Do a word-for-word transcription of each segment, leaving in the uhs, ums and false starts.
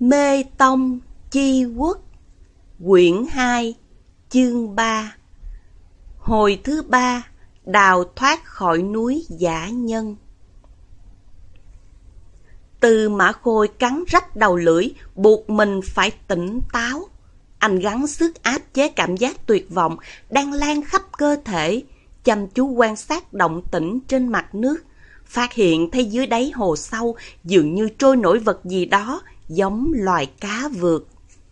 Mê Tông Chi Quốc, quyển hai, chương ba. Hồi thứ ba, đào thoát khỏi núi Dã Nhân. Tư Mã Khôi cắn rách đầu lưỡi, buộc mình phải tỉnh táo. Anh gắng sức áp chế cảm giác tuyệt vọng đang lan khắp cơ thể, chăm chú quan sát động tĩnh trên mặt nước, phát hiện thấy dưới đáy hồ sâu dường như trôi nổi vật gì đó giống loài cá vượt.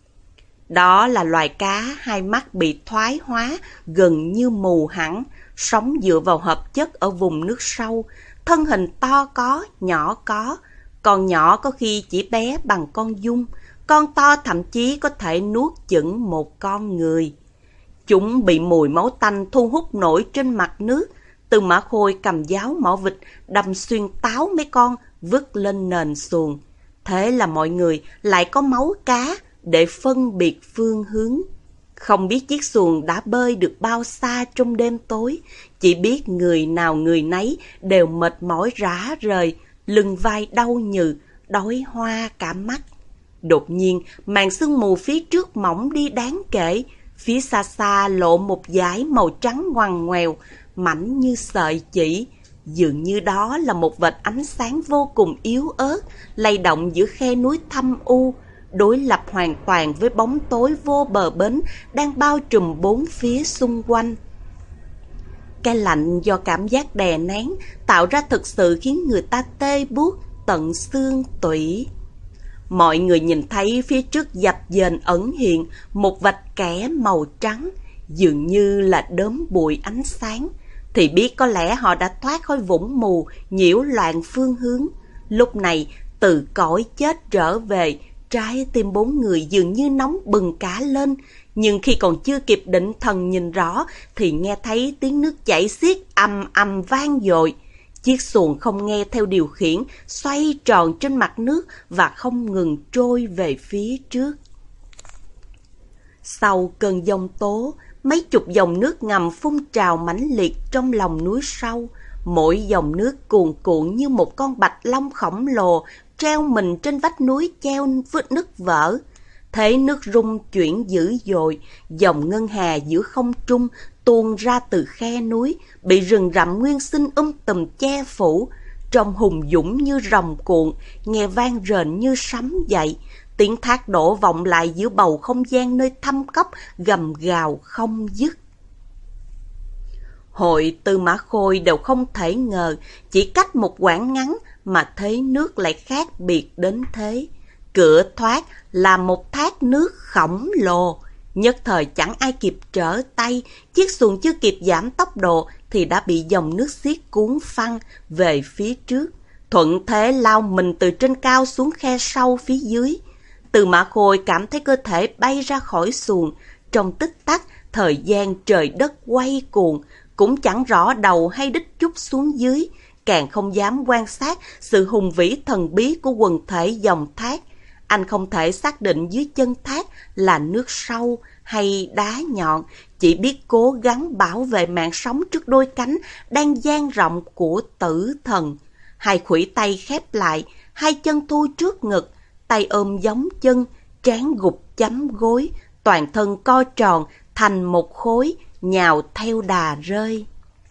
Đó là loài cá hai mắt bị thoái hóa, gần như mù hẳn, sống dựa vào hợp chất ở vùng nước sâu, thân hình to có, nhỏ có, con nhỏ có khi chỉ bé bằng con giun, con to thậm chí có thể nuốt chửng một con người. Chúng bị mùi máu tanh thu hút nổi trên mặt nước. Tư Mã Khôi cầm giáo mỏ vịt đâm xuyên táo mấy con, vứt lên nền xuồng. Thế là mọi người lại có máu cá để phân biệt phương hướng. Không biết chiếc xuồng đã bơi được bao xa trong đêm tối, chỉ biết người nào người nấy đều mệt mỏi rã rời, lưng vai đau nhừ, đói hoa cả mắt. Đột nhiên, màn sương mù phía trước mỏng đi đáng kể, phía xa xa lộ một dải màu trắng ngoằn ngoèo, mảnh như sợi chỉ. Dường như đó là một vệt ánh sáng vô cùng yếu ớt, lay động giữa khe núi thâm u, đối lập hoàn toàn với bóng tối vô bờ bến đang bao trùm bốn phía xung quanh. Cái lạnh do cảm giác đè nén tạo ra thực sự khiến người ta tê buốt tận xương tủy. Mọi người nhìn thấy phía trước dập dềnh ẩn hiện một vạch kẻ màu trắng, dường như là đốm bụi ánh sáng, thì biết có lẽ họ đã thoát khỏi vũng mù nhiễu loạn phương hướng. Lúc này từ cõi chết trở về, trái tim bốn người dường như nóng bừng cả lên, nhưng khi còn chưa kịp định thần nhìn rõ thì nghe thấy tiếng nước chảy xiết ầm ầm vang dội. Chiếc xuồng không nghe theo điều khiển, xoay tròn trên mặt nước và không ngừng trôi về phía trước. Sau cơn giông tố, mấy chục dòng nước ngầm phun trào mãnh liệt trong lòng núi sâu. Mỗi dòng nước cuồn cuộn như một con bạch long khổng lồ treo mình trên vách núi treo vết nứt vỡ. Thế nước rung chuyển dữ dội, dòng ngân hà giữa không trung tuôn ra từ khe núi, bị rừng rậm nguyên sinh um tùm che phủ, trông hùng dũng như rồng cuộn, nghe vang rền như sấm dậy. Tiếng thác đổ vọng lại giữa bầu không gian nơi thâm cốc, gầm gào không dứt. Hội Tư Mã Khôi đều không thể ngờ, chỉ cách một quãng ngắn mà thế nước lại khác biệt đến thế. Cửa thoát là một thác nước khổng lồ. Nhất thời chẳng ai kịp trở tay, chiếc xuồng chưa kịp giảm tốc độ thì đã bị dòng nước xiết cuốn phăng về phía trước, thuận thế lao mình từ trên cao xuống khe sâu phía dưới. Tư Mã Khôi cảm thấy cơ thể bay ra khỏi xuồng. Trong tích tắc, thời gian trời đất quay cuồng, cũng chẳng rõ đầu hay đích chút xuống dưới, càng không dám quan sát sự hùng vĩ thần bí của quần thể dòng thác. Anh không thể xác định dưới chân thác là nước sâu hay đá nhọn, chỉ biết cố gắng bảo vệ mạng sống trước đôi cánh đang dang rộng của tử thần. Hai khuỷu tay khép lại, hai chân thu trước ngực, tay ôm giống chân, trán gục chấm gối, toàn thân co tròn thành một khối, nhào theo đà rơi.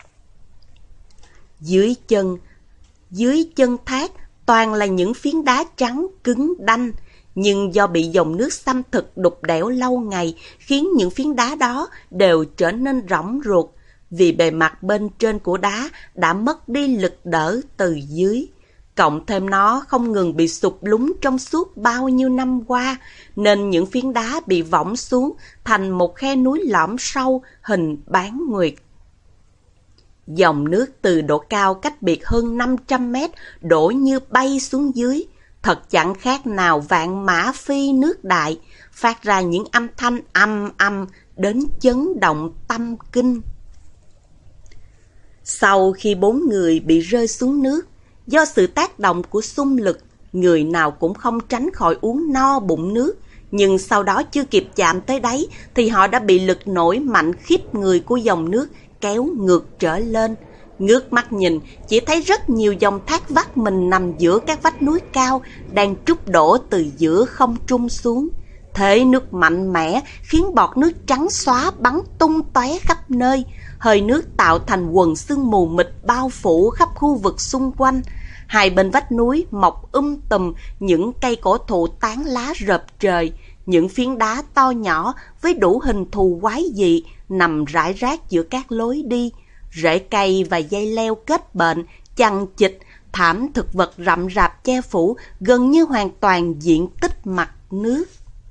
Dưới chân, dưới chân thác toàn là những phiến đá trắng cứng đanh, nhưng do bị dòng nước xâm thực đục đẽo lâu ngày khiến những phiến đá đó đều trở nên rỗng ruột, vì bề mặt bên trên của đá đã mất đi lực đỡ từ dưới. Cộng thêm nó không ngừng bị sụp lún trong suốt bao nhiêu năm qua, nên những phiến đá bị võng xuống thành một khe núi lõm sâu hình bán nguyệt. Dòng nước từ độ cao cách biệt hơn năm trăm mét đổ như bay xuống dưới, thật chẳng khác nào vạn mã phi nước đại, phát ra những âm thanh âm âm đến chấn động tâm kinh. Sau khi bốn người bị rơi xuống nước, do sự tác động của xung lực, người nào cũng không tránh khỏi uống no bụng nước, nhưng sau đó chưa kịp chạm tới đáy thì họ đã bị lực nổi mạnh khiếp người của dòng nước kéo ngược trở lên. Ngước mắt nhìn, chỉ thấy rất nhiều dòng thác vắt mình nằm giữa các vách núi cao, đang trút đổ từ giữa không trung xuống. Thế nước mạnh mẽ khiến bọt nước trắng xóa bắn tung tóe khắp nơi. Hơi nước tạo thành quần sương mù mịt bao phủ khắp khu vực xung quanh. Hai bên vách núi mọc um tùm những cây cổ thụ tán lá rợp trời. Những phiến đá to nhỏ với đủ hình thù quái dị nằm rải rác giữa các lối đi. Rễ cây và dây leo kết bệnh, chằng chịt, thảm thực vật rậm rạp che phủ gần như hoàn toàn diện tích mặt nước.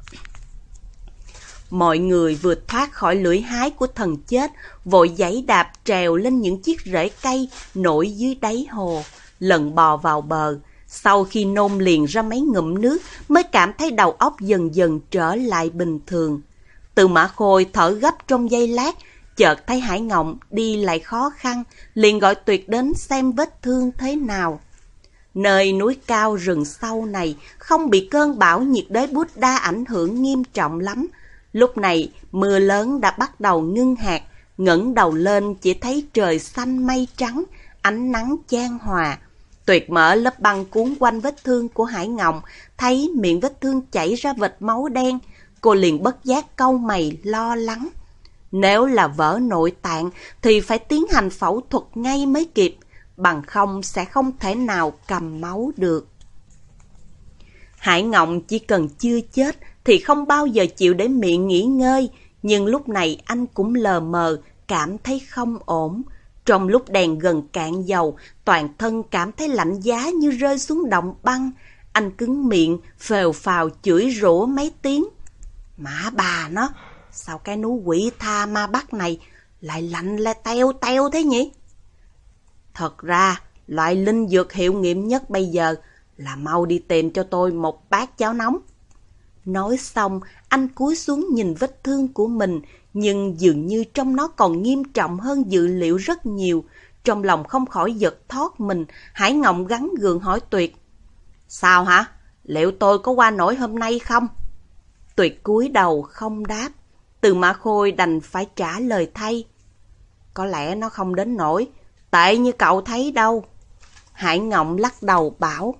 Mọi người vừa thoát khỏi lưỡi hái của thần chết, vội giãy đạp trèo lên những chiếc rễ cây nổi dưới đáy hồ, lần bò vào bờ. Sau khi nôn liền ra mấy ngụm nước mới cảm thấy đầu óc dần dần trở lại bình thường. Từ Mã Khôi thở gấp trong giây lát, chợt thấy Hải Ngộng đi lại khó khăn, liền gọi Tuyệt đến xem vết thương thế nào. Nơi núi cao rừng sâu này không bị cơn bão nhiệt đới Buddha ảnh hưởng nghiêm trọng lắm. Lúc này mưa lớn đã bắt đầu ngưng hạt, ngẩng đầu lên chỉ thấy trời xanh mây trắng, ánh nắng chan hòa. Tuyệt mở lớp băng cuốn quanh vết thương của Hải Ngộng, thấy miệng vết thương chảy ra vệt máu đen, cô liền bất giác cau mày lo lắng. Nếu là vỡ nội tạng thì phải tiến hành phẫu thuật ngay mới kịp, bằng không sẽ không thể nào cầm máu được. Hải Ngộng chỉ cần chưa chết thì không bao giờ chịu để miệng nghỉ ngơi, nhưng lúc này anh cũng lờ mờ cảm thấy không ổn. Trong lúc đèn gần cạn dầu, toàn thân cảm thấy lạnh giá như rơi xuống động băng. Anh cứng miệng, phèo phào chửi rủa mấy tiếng. Mã bà nó, sao cái núi quỷ tha ma bắt này lại lạnh lại teo teo thế nhỉ? Thật ra, loại linh dược hiệu nghiệm nhất bây giờ là mau đi tìm cho tôi một bát cháo nóng. Nói xong, anh cúi xuống nhìn vết thương của mình, nhưng dường như trong nó còn nghiêm trọng hơn dự liệu rất nhiều. Trong lòng không khỏi giật thót mình, Hải Ngộng gắng gượng hỏi Tuyệt. Sao hả? Liệu tôi có qua nổi hôm nay không? Tuyệt cúi đầu không đáp. Từ Mã Khôi đành phải trả lời thay. Có lẽ nó không đến nổi, tệ như cậu thấy đâu. Hải Ngộng lắc đầu bảo.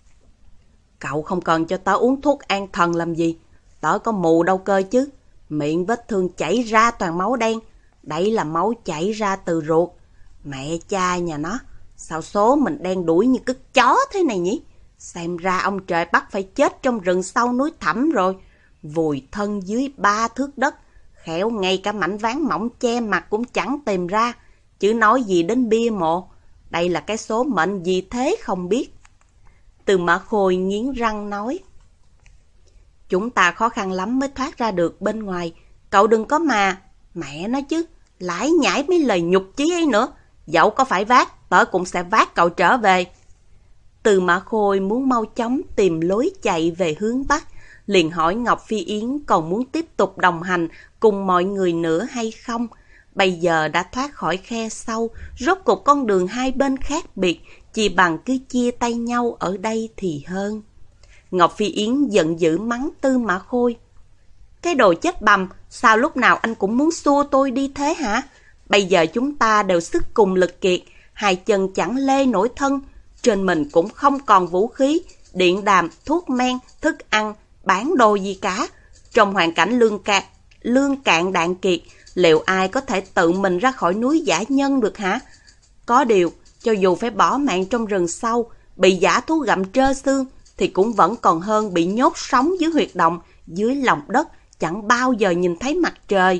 Cậu không cần cho tớ uống thuốc an thần làm gì, tớ có mù đâu cơ chứ. Miệng vết thương chảy ra toàn máu đen, đấy là máu chảy ra từ ruột. Mẹ cha nhà nó, sao số mình đen đuổi như cứt chó thế này nhỉ? Xem ra ông trời bắt phải chết trong rừng sâu núi thẳm rồi. Vùi thân dưới ba thước đất, khéo ngay cả mảnh ván mỏng che mặt cũng chẳng tìm ra, chứ nói gì đến bia mộ. Đây là cái số mệnh gì thế không biết. Từ Mã Khôi nghiến răng nói. Chúng ta khó khăn lắm mới thoát ra được bên ngoài, cậu đừng có mà. Mẹ nó chứ, lải nhải mấy lời nhục chí ấy nữa. Dẫu có phải vác, tớ cũng sẽ vác cậu trở về. Từ Mã Khôi muốn mau chóng tìm lối chạy về hướng Bắc, liền hỏi Ngọc Phi Yến còn muốn tiếp tục đồng hành cùng mọi người nữa hay không. Bây giờ đã thoát khỏi khe sâu, rốt cuộc con đường hai bên khác biệt, chỉ bằng cứ chia tay nhau ở đây thì hơn. Ngọc Phi Yến giận dữ mắng Tư Mã Khôi. Cái đồ chết bầm, sao lúc nào anh cũng muốn xua tôi đi thế hả? Bây giờ chúng ta đều sức cùng lực kiệt, hai chân chẳng lê nổi thân, trên mình cũng không còn vũ khí, điện đàm, thuốc men, thức ăn, bán đồ gì cả. Trong hoàn cảnh lương cạn, lương cạn đạn kiệt, liệu ai có thể tự mình ra khỏi núi dã nhân được hả? Có điều, cho dù phải bỏ mạng trong rừng sâu, bị dã thú gặm trơ xương, thì cũng vẫn còn hơn bị nhốt sống dưới huyệt động, dưới lòng đất, chẳng bao giờ nhìn thấy mặt trời.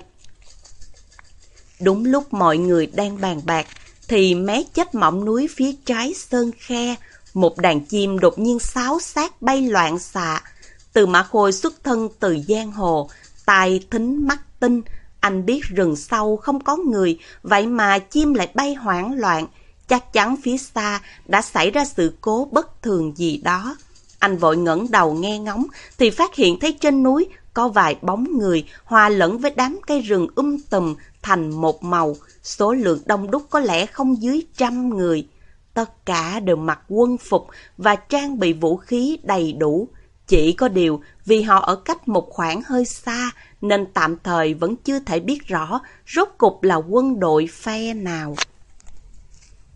Đúng lúc mọi người đang bàn bạc, thì mé chết mỏng núi phía trái sơn khe, một đàn chim đột nhiên xáo xác bay loạn xạ. Từ Mã Khôi xuất thân từ giang hồ, tai thính mắt tinh, anh biết rừng sâu không có người, vậy mà chim lại bay hoảng loạn. Chắc chắn phía xa đã xảy ra sự cố bất thường gì đó. Anh vội ngẩng đầu nghe ngóng, thì phát hiện thấy trên núi có vài bóng người hòa lẫn với đám cây rừng um tùm thành một màu, số lượng đông đúc có lẽ không dưới trăm người. Tất cả đều mặc quân phục và trang bị vũ khí đầy đủ. Chỉ có điều vì họ ở cách một khoảng hơi xa nên tạm thời vẫn chưa thể biết rõ rốt cục là quân đội phe nào.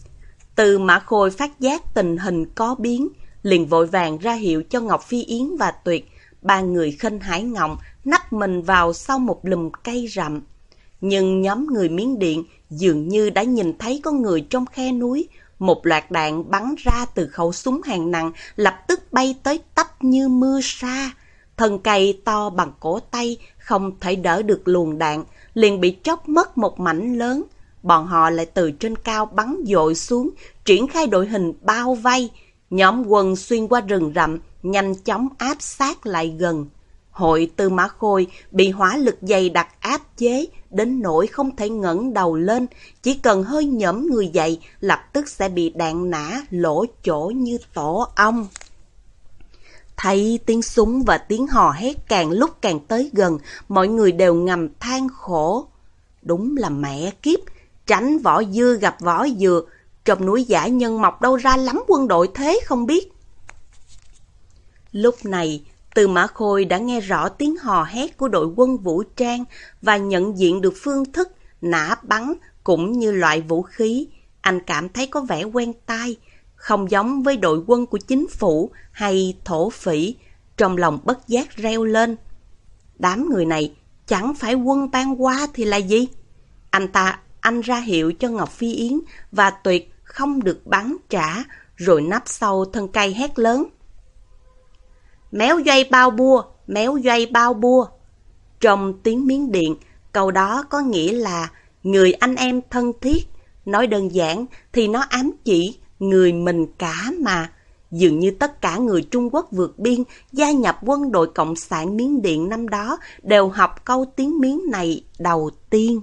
Từ Mã Khôi phát giác tình hình có biến, liền vội vàng ra hiệu cho Ngọc Phi Yến và Tuyệt, ba người khênh Hải Ngộng nắp mình vào sau một lùm cây rậm. Nhưng nhóm người Miến Điện dường như đã nhìn thấy có người trong khe núi. Một loạt đạn bắn ra từ khẩu súng hạng nặng lập tức bay tới tấp như mưa sa. Thân cây to bằng cổ tay không thể đỡ được luồng đạn, liền bị tróc mất một mảnh lớn. Bọn họ lại từ trên cao bắn dội xuống, triển khai đội hình bao vây. Nhóm quân xuyên qua rừng rậm, nhanh chóng áp sát lại gần. Hội Tư Mã Khôi bị hỏa lực dày đặc áp chế, đến nỗi không thể ngẩng đầu lên, chỉ cần hơi nhẫm người dậy, lập tức sẽ bị đạn nã lỗ chỗ như tổ ong. Thấy tiếng súng và tiếng hò hét càng lúc càng tới gần, mọi người đều ngầm than khổ. Đúng là mẹ kiếp, tránh vỏ dưa gặp vỏ dừa, trong núi dã nhân mọc đâu ra lắm quân đội thế không biết. Lúc này, Tư Mã Khôi đã nghe rõ tiếng hò hét của đội quân vũ trang và nhận diện được phương thức nã bắn cũng như loại vũ khí. Anh cảm thấy có vẻ quen tai, không giống với đội quân của chính phủ hay thổ phỉ. Trong lòng bất giác reo lên. Đám người này chẳng phải quân Ban Hoa thì là gì? Anh ta, anh ra hiệu cho Ngọc Phi Yến và Tuyệt không được bắn trả, rồi nấp sau thân cây hét lớn. Méo doay bao bua, méo doay bao bua. Trong tiếng Miến Điện, câu đó có nghĩa là người anh em thân thiết. Nói đơn giản thì nó ám chỉ người mình cả mà. Dường như tất cả người Trung Quốc vượt biên gia nhập quân đội Cộng sản Miến Điện năm đó đều học câu tiếng Miến này đầu tiên.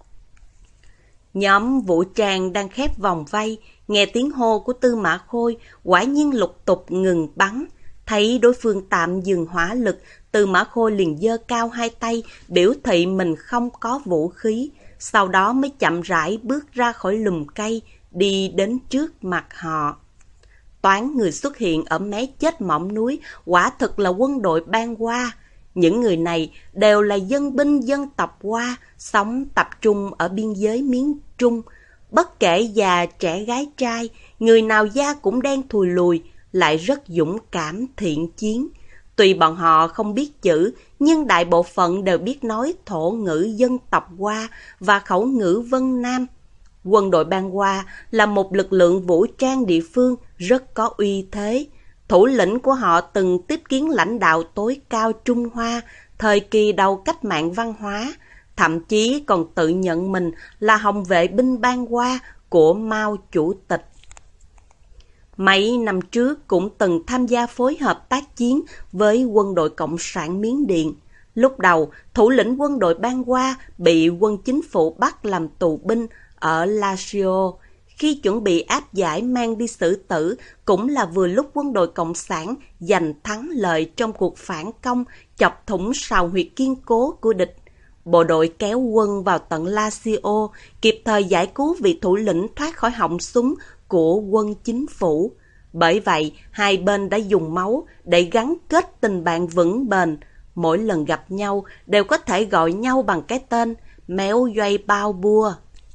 Nhóm vũ trang đang khép vòng vây, nghe tiếng hô của Tư Mã Khôi, quả nhiên lục tục ngừng bắn. Thấy đối phương tạm dừng hỏa lực, Tư Mã Khôi liền giơ cao hai tay, biểu thị mình không có vũ khí. Sau đó mới chậm rãi bước ra khỏi lùm cây, đi đến trước mặt họ. Toán người xuất hiện ở mé chết mỏm núi, quả thực là quân đội Ban Hoa. Những người này đều là dân binh dân tộc Hoa, sống tập trung ở biên giới Miến Trung. Bất kể già trẻ gái trai, người nào da cũng đen thùi lùi, lại rất dũng cảm thiện chiến. Tuy bọn họ không biết chữ, nhưng đại bộ phận đều biết nói thổ ngữ dân tộc Hoa và khẩu ngữ Vân Nam. Quân đội Ban Hoa là một lực lượng vũ trang địa phương rất có uy thế. Thủ lĩnh của họ từng tiếp kiến lãnh đạo tối cao Trung Hoa thời kỳ đầu cách mạng văn hóa, thậm chí còn tự nhận mình là hồng vệ binh Ban Hoa của Mao Chủ tịch. Mấy năm trước cũng từng tham gia phối hợp tác chiến với quân đội Cộng sản Miến Điện. Lúc đầu, thủ lĩnh quân đội Ban Hoa bị quân chính phủ bắt làm tù binh ở Lazio. Khi chuẩn bị áp giải mang đi xử tử, cũng là vừa lúc quân đội Cộng sản giành thắng lợi trong cuộc phản công chọc thủng sào huyệt kiên cố của địch. Bộ đội kéo quân vào tận Lazio, kịp thời giải cứu vị thủ lĩnh thoát khỏi họng súng của quân chính phủ. Bởi vậy, hai bên đã dùng máu để gắn kết tình bạn vững bền. Mỗi lần gặp nhau đều có thể gọi nhau bằng cái tên méo doay bao bua.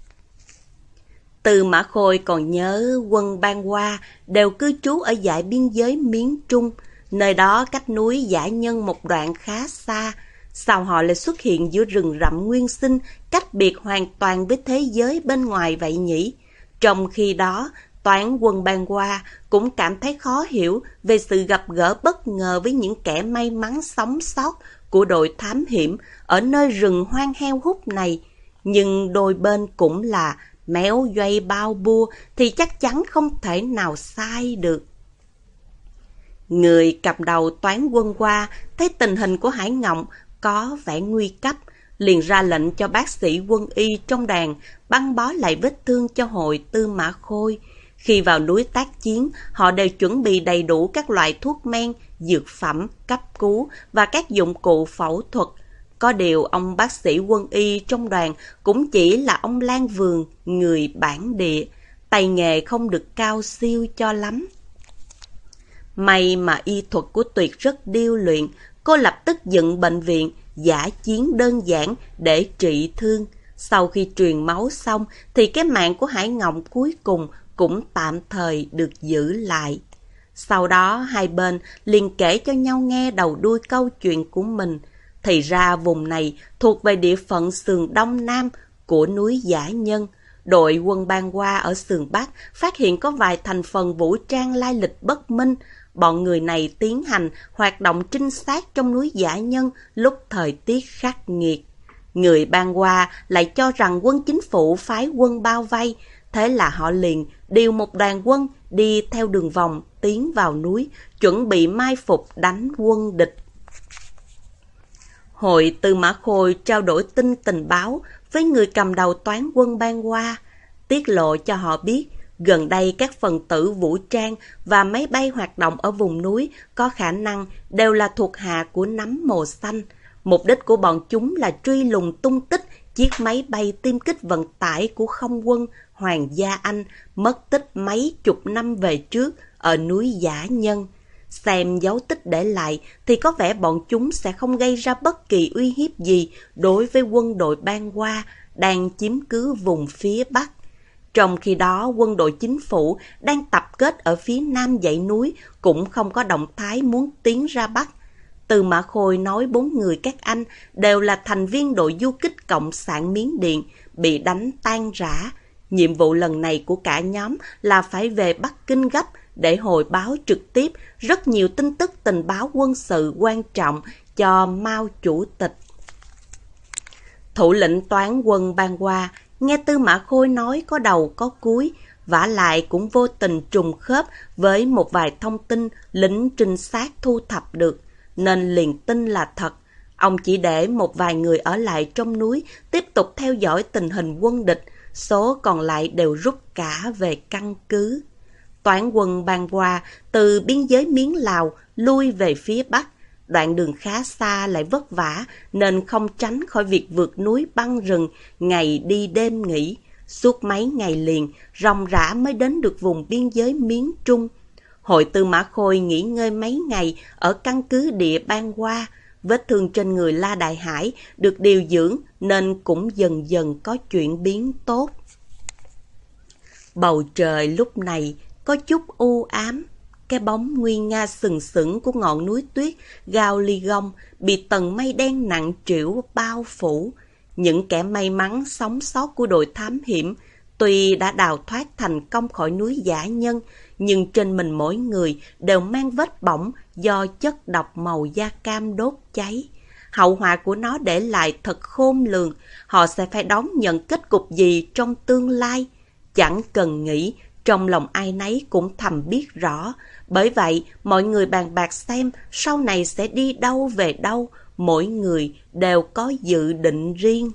Tư Mã Khôi còn nhớ quân Ban Hoa đều cư trú ở dải biên giới Miến Trung, nơi đó cách núi Dã Nhân một đoạn khá xa. Sao họ lại xuất hiện giữa rừng rậm nguyên sinh, cách biệt hoàn toàn với thế giới bên ngoài vậy nhỉ? Trong khi đó, toán quân Ban Hoa cũng cảm thấy khó hiểu về sự gặp gỡ bất ngờ với những kẻ may mắn sống sót của đội thám hiểm ở nơi rừng hoang heo hút này. Nhưng đôi bên cũng là méo doay bao bua thì chắc chắn không thể nào sai được. Người cầm đầu toán quân Hoa thấy tình hình của Hải Ngộng có vẻ nguy cấp, liền ra lệnh cho bác sĩ quân y trong đàn băng bó lại vết thương cho Hội Tư Mã Khôi. Khi vào núi tác chiến, họ đều chuẩn bị đầy đủ các loại thuốc men, dược phẩm, cấp cứu và các dụng cụ phẫu thuật. Có điều ông bác sĩ quân y trong đoàn cũng chỉ là ông Lan Vườn, người bản địa, tay nghề không được cao siêu cho lắm. May mà y thuật của Tuyệt rất điêu luyện, cô lập tức dựng bệnh viện dã chiến đơn giản để trị thương. Sau khi truyền máu xong thì cái mạng của Hải Ngộng cuối cùng cũng tạm thời được giữ lại. Sau đó hai bên liền kể cho nhau nghe đầu đuôi câu chuyện của mình. Thì ra vùng này thuộc về địa phận sườn đông nam của núi Dã Nhân. Đội quân Ban Hoa ở sườn Bắc phát hiện có vài thành phần vũ trang lai lịch bất minh. Bọn người này tiến hành hoạt động trinh sát trong núi Dã Nhân lúc thời tiết khắc nghiệt. Người Ban Hoa lại cho rằng quân chính phủ phái quân bao vây, thế là họ liền điều một đoàn quân đi theo đường vòng tiến vào núi, chuẩn bị mai phục đánh quân địch. Hội Tư Mã Khôi trao đổi tin tình báo với người cầm đầu toán quân Ban Hoa, tiết lộ cho họ biết gần đây các phần tử vũ trang và máy bay hoạt động ở vùng núi có khả năng đều là thuộc hạ của Nắm Mồ Xanh. Mục đích của bọn chúng là truy lùng tung tích chiếc máy bay tiêm kích vận tải của không quân Hoàng gia Anh mất tích mấy chục năm về trước ở núi Dã Nhân. Xem dấu tích để lại thì có vẻ bọn chúng sẽ không gây ra bất kỳ uy hiếp gì đối với quân đội Ban Hoa đang chiếm cứ vùng phía Bắc. Trong khi đó, quân đội chính phủ đang tập kết ở phía nam dãy núi cũng không có động thái muốn tiến ra Bắc. Tư Mã Khôi nói bốn người các anh đều là thành viên đội du kích Cộng sản Miến Điện, bị đánh tan rã. Nhiệm vụ lần này của cả nhóm là phải về Bắc Kinh gấp để hồi báo trực tiếp rất nhiều tin tức tình báo quân sự quan trọng cho Mao Chủ tịch. Thủ lĩnh toán quân Ban Hoa nghe Tư Mã Khôi nói có đầu có cuối, vả lại cũng vô tình trùng khớp với một vài thông tin lính trinh sát thu thập được, nên liền tin là thật. Ông chỉ để một vài người ở lại trong núi tiếp tục theo dõi tình hình quân địch, số còn lại đều rút cả về căn cứ. Toán quân Ban Hoa từ biên giới Miến Lào lui về phía Bắc, đoạn đường khá xa lại vất vả nên không tránh khỏi việc vượt núi băng rừng, ngày đi đêm nghỉ. Suốt mấy ngày liền, ròng rã mới đến được vùng biên giới Miến Trung. Hội Tư Mã Khôi nghỉ ngơi mấy ngày ở căn cứ địa Ban Hoa. Vết thương trên người La Đại Hải được điều dưỡng nên cũng dần dần có chuyển biến tốt. Bầu trời lúc này có chút u ám. Cái bóng nguy nga sừng sững của ngọn núi tuyết Gao Ly Gông bị tầng mây đen nặng trĩu bao phủ. Những kẻ may mắn sống sót của đội thám hiểm tuy đã đào thoát thành công khỏi núi Dã Nhân, nhưng trên mình mỗi người đều mang vết bỏng do chất độc màu da cam đốt cháy. Hậu họa của nó để lại thật khôn lường, họ sẽ phải đón nhận kết cục gì trong tương lai. Chẳng cần nghĩ, trong lòng ai nấy cũng thầm biết rõ. Bởi vậy, mọi người bàn bạc xem sau này sẽ đi đâu về đâu, mỗi người đều có dự định riêng.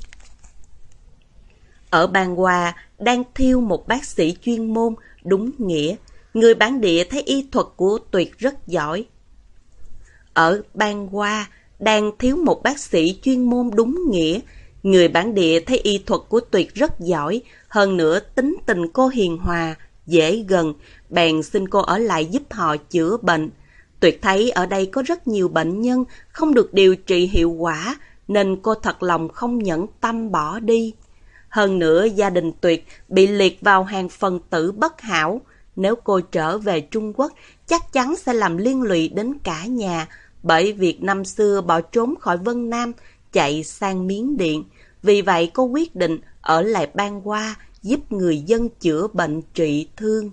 Ở Ban Hoa đang thiêu một bác sĩ chuyên môn, đúng nghĩa. Người bản địa thấy y thuật của Tuyệt rất giỏi. Ở Ban Hoa đang thiếu một bác sĩ chuyên môn đúng nghĩa. Người bản địa thấy y thuật của Tuyệt rất giỏi, hơn nữa tính tình cô hiền hòa, dễ gần, bèn xin cô ở lại giúp họ chữa bệnh. Tuyệt thấy ở đây có rất nhiều bệnh nhân không được điều trị hiệu quả, nên cô thật lòng không nhẫn tâm bỏ đi. Hơn nữa gia đình Tuyệt bị liệt vào hàng phần tử bất hảo. Nếu cô trở về Trung Quốc, chắc chắn sẽ làm liên lụy đến cả nhà, bởi việc năm xưa bỏ trốn khỏi Vân Nam, chạy sang Miến Điện. Vì vậy cô quyết định ở lại Ban Hoa, giúp người dân chữa bệnh trị thương.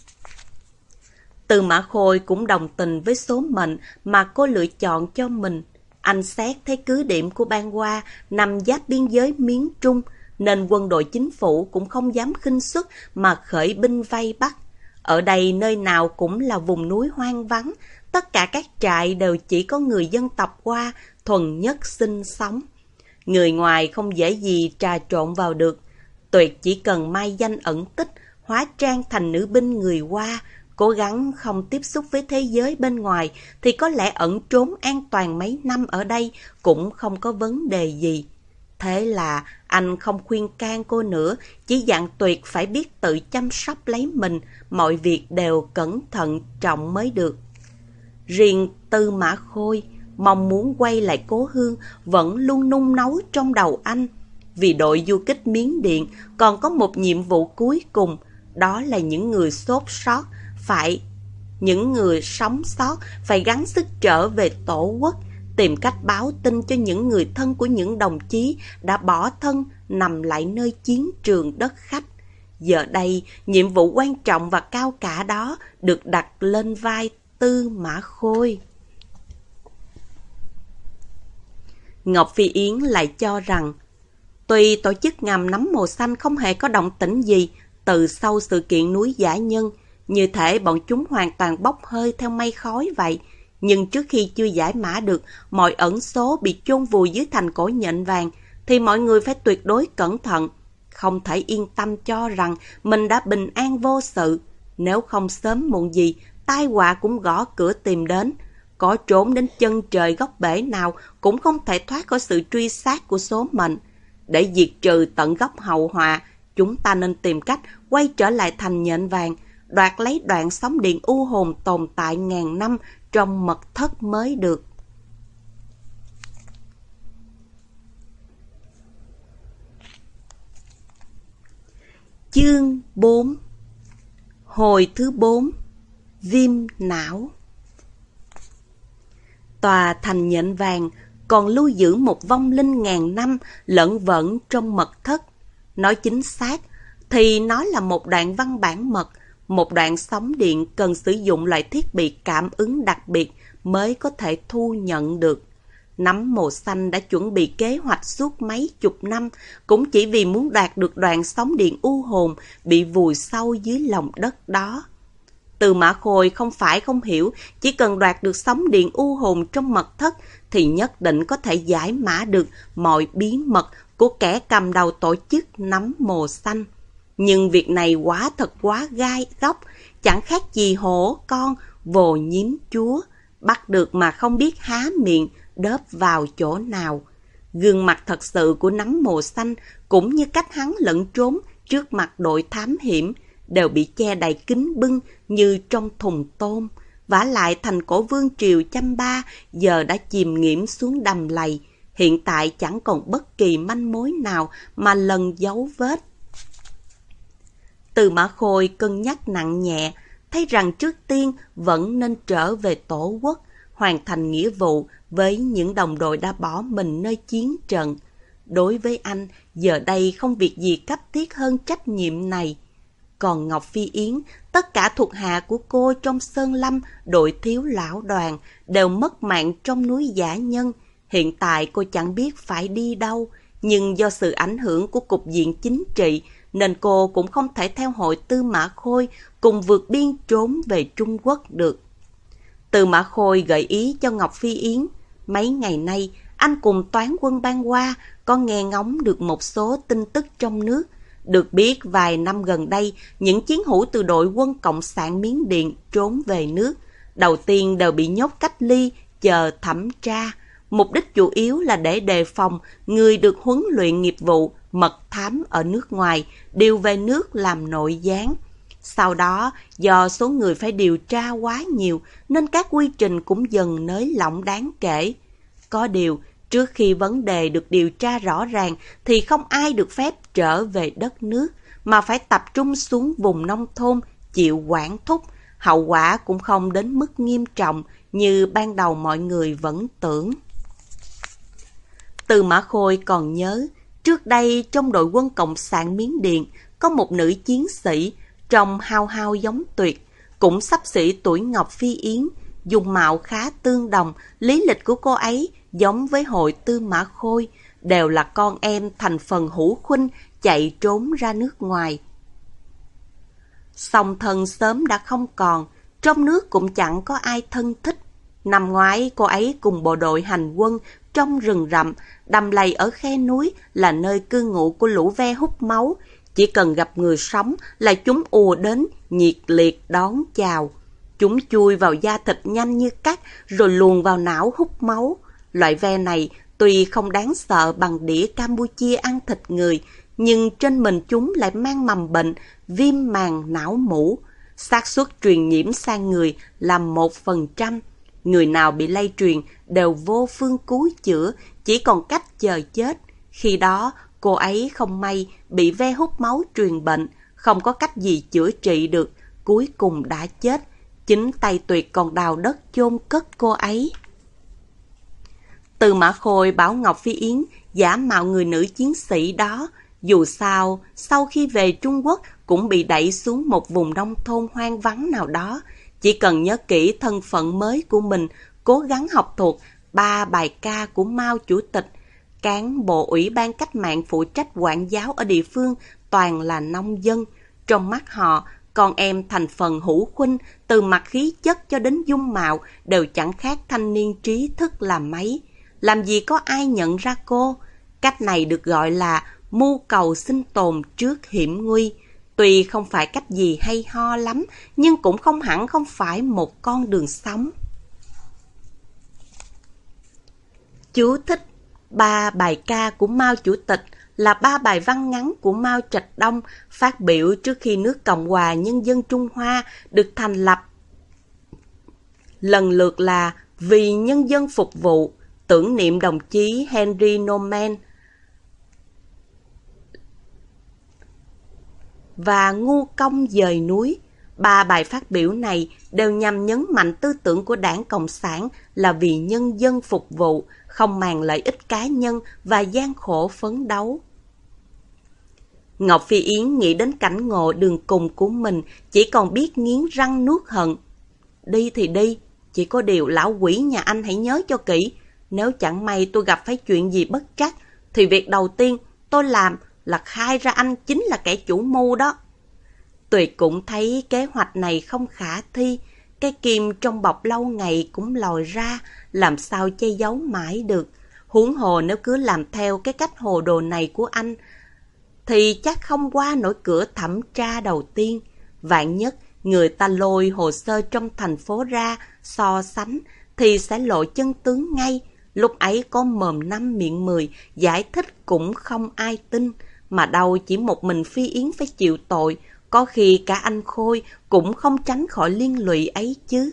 Tư Mã Khôi cũng đồng tình với số mệnh mà cô lựa chọn cho mình. Anh xét thấy cứ điểm của Ban Hoa nằm giáp biên giới Miến Trung, nên quân đội chính phủ cũng không dám khinh suất mà khởi binh vây bắt. Ở đây nơi nào cũng là vùng núi hoang vắng, tất cả các trại đều chỉ có người dân tộc Hoa thuần nhất sinh sống. Người ngoài không dễ gì trà trộn vào được. Tuyệt chỉ cần mai danh ẩn tích, hóa trang thành nữ binh người Hoa, cố gắng không tiếp xúc với thế giới bên ngoài, thì có lẽ ẩn trốn an toàn mấy năm ở đây cũng không có vấn đề gì. Thế là anh không khuyên can cô nữa, chỉ dặn Tuyệt phải biết tự chăm sóc lấy mình, mọi việc đều cẩn thận trọng mới được. Riêng Tư Mã Khôi mong muốn quay lại cố hương vẫn luôn nung nấu trong đầu anh. Vì đội du kích Miến Điện còn có một nhiệm vụ cuối cùng, Đó là những người sốt sót, phải những người sống sót phải gắng sức trở về tổ quốc, tìm cách báo tin cho những người thân của những đồng chí đã bỏ thân nằm lại nơi chiến trường đất khách. Giờ đây, nhiệm vụ quan trọng và cao cả đó được đặt lên vai Tư Mã Khôi. Ngọc Phi Yến lại cho rằng, tuy tổ chức ngầm nắm màu xanh không hề có động tĩnh gì từ sau sự kiện núi Dã Nhân, như thể bọn chúng hoàn toàn bốc hơi theo mây khói vậy, nhưng trước khi chưa giải mã được mọi ẩn số bị chôn vùi dưới thành cổ nhện vàng, thì mọi người phải tuyệt đối cẩn thận, không thể yên tâm cho rằng mình đã bình an vô sự. Nếu không sớm muộn gì, tai họa cũng gõ cửa tìm đến. Có trốn đến chân trời góc bể nào cũng không thể thoát khỏi sự truy sát của số mệnh. Để diệt trừ tận gốc hậu họa, chúng ta nên tìm cách quay trở lại thành nhện vàng, đoạt lấy đoạn sóng điện u hồn tồn tại ngàn năm trong mật thất mới được. Chương bốn. Hồi thứ bốn. Viêm não. Tòa thành nhện vàng còn lưu giữ một vong linh ngàn năm lẫn vẩn trong mật thất. Nói chính xác thì nó là một đoạn văn bản mật, một đoạn sóng điện cần sử dụng loại thiết bị cảm ứng đặc biệt mới có thể thu nhận được. Nắm màu xanh đã chuẩn bị kế hoạch suốt mấy chục năm, cũng chỉ vì muốn đoạt được đoạn sóng điện u hồn bị vùi sâu dưới lòng đất đó. Tư Mã Khôi không phải không hiểu, chỉ cần đoạt được sóng điện u hồn trong mật thất thì nhất định có thể giải mã được mọi bí mật của kẻ cầm đầu tổ chức nắm màu xanh. Nhưng việc này quả thật quá gai góc, chẳng khác gì hổ con vồ nhiếm chúa, bắt được mà không biết há miệng đớp vào chỗ nào. Gương mặt thật sự của nắm màu xanh cũng như cách hắn lẫn trốn trước mặt đội thám hiểm đều bị che đầy kín bưng như trong thùng tôm. Vả lại thành cổ vương triều Chăm Ba giờ đã chìm nghiễm xuống đầm lầy, hiện tại chẳng còn bất kỳ manh mối nào mà lần dấu vết. Tư Mã Khôi cân nhắc nặng nhẹ, thấy rằng trước tiên vẫn nên trở về tổ quốc, hoàn thành nghĩa vụ với những đồng đội đã bỏ mình nơi chiến trận. Đối với anh, giờ đây không việc gì cấp thiết hơn trách nhiệm này. Còn Ngọc Phi Yến, tất cả thuộc hạ của cô trong Sơn Lâm, đội thiếu lão đoàn, đều mất mạng trong núi Dã Nhân. Hiện tại cô chẳng biết phải đi đâu, nhưng do sự ảnh hưởng của cục diện chính trị, nên cô cũng không thể theo hội Tư Mã Khôi cùng vượt biên trốn về Trung Quốc được. Tư Mã Khôi gợi ý cho Ngọc Phi Yến. Mấy ngày nay, anh cùng toán quân Ban Hoa có nghe ngóng được một số tin tức trong nước. Được biết vài năm gần đây, những chiến hữu từ đội quân Cộng sản Miến Điện trốn về nước. Đầu tiên đều bị nhốt cách ly, chờ thẩm tra. Mục đích chủ yếu là để đề phòng người được huấn luyện nghiệp vụ mật thám ở nước ngoài điều về nước làm nội gián. Sau đó, do số người phải điều tra quá nhiều nên các quy trình cũng dần nới lỏng đáng kể. Có điều, trước khi vấn đề được điều tra rõ ràng thì không ai được phép trở về đất nước mà phải tập trung xuống vùng nông thôn chịu quản thúc. Hậu quả cũng không đến mức nghiêm trọng như ban đầu mọi người vẫn tưởng. Tư Mã Khôi còn nhớ, trước đây trong đội quân Cộng sản Miến Điện có một nữ chiến sĩ trông hao hao giống Tuyệt, cũng xấp xỉ tuổi Ngọc Phi Yến, dung mạo khá tương đồng, lý lịch của cô ấy giống với hội Tư Mã Khôi, đều là con em thành phần hữu khuynh chạy trốn ra nước ngoài. Song thân sớm đã không còn, trong nước cũng chẳng có ai thân thích. Năm ngoái cô ấy cùng bộ đội hành quân trong rừng rậm, đầm lầy ở khe núi là nơi cư ngụ của lũ ve hút máu. Chỉ cần gặp người sống là chúng ùa đến nhiệt liệt đón chào. Chúng chui vào da thịt nhanh như cắt rồi luồn vào não hút máu. Loại ve này tuy không đáng sợ bằng đĩa Campuchia ăn thịt người, nhưng trên mình chúng lại mang mầm bệnh viêm màng não mủ. Xác suất truyền nhiễm sang người là một phần trăm. Người nào bị lây truyền đều vô phương cứu chữa, chỉ còn cách chờ chết. Khi đó, cô ấy không may bị ve hút máu truyền bệnh, không có cách gì chữa trị được, cuối cùng đã chết. Chính tay Tuyệt còn đào đất chôn cất cô ấy. Tư Mã Khôi bảo Ngọc Phi Yến giả mạo người nữ chiến sĩ đó. Dù sao, sau khi về Trung Quốc cũng bị đẩy xuống một vùng nông thôn hoang vắng nào đó. Chỉ cần nhớ kỹ thân phận mới của mình, cố gắng học thuộc ba bài ca của Mao Chủ tịch. Cán bộ ủy ban cách mạng phụ trách quản giáo ở địa phương toàn là nông dân. Trong mắt họ, con em thành phần hữu khuynh, từ mặt khí chất cho đến dung mạo đều chẳng khác thanh niên trí thức là mấy. Làm gì có ai nhận ra cô? Cách này được gọi là mưu cầu sinh tồn trước hiểm nguy. Tuy không phải cách gì hay ho lắm, nhưng cũng không hẳn không phải một con đường sống. Chú thích: ba bài ca của Mao Chủ tịch là ba bài văn ngắn của Mao Trạch Đông phát biểu trước khi nước Cộng hòa Nhân dân Trung Hoa được thành lập. Lần lượt là Vì nhân dân phục vụ, tưởng niệm đồng chí Henry Norman và Ngu công dời núi. Ba bài phát biểu này đều nhằm nhấn mạnh tư tưởng của Đảng Cộng sản là vì nhân dân phục vụ, không màng lợi ích cá nhân và gian khổ phấn đấu. Ngọc Phi Yến nghĩ đến cảnh ngộ đường cùng của mình, chỉ còn biết nghiến răng nuốt hận. Đi thì đi, chỉ có điều lão quỷ nhà anh hãy nhớ cho kỹ. Nếu chẳng may tôi gặp phải chuyện gì bất trắc, thì việc đầu tiên tôi làm là khai ra anh chính là kẻ chủ mưu đó. Tuyệt cũng thấy kế hoạch này không khả thi. Cái kim trong bọc lâu ngày cũng lòi ra, làm sao che giấu mãi được. Huống hồ nếu cứ làm theo cái cách hồ đồ này của anh, thì chắc không qua nổi cửa thẩm tra đầu tiên. Vạn nhất, người ta lôi hồ sơ trong thành phố ra, so sánh, thì sẽ lộ chân tướng ngay. Lúc ấy có mồm năm miệng mười, giải thích cũng không ai tin. Mà đâu chỉ một mình Phi Yến phải chịu tội, có khi cả anh Khôi cũng không tránh khỏi liên lụy ấy chứ.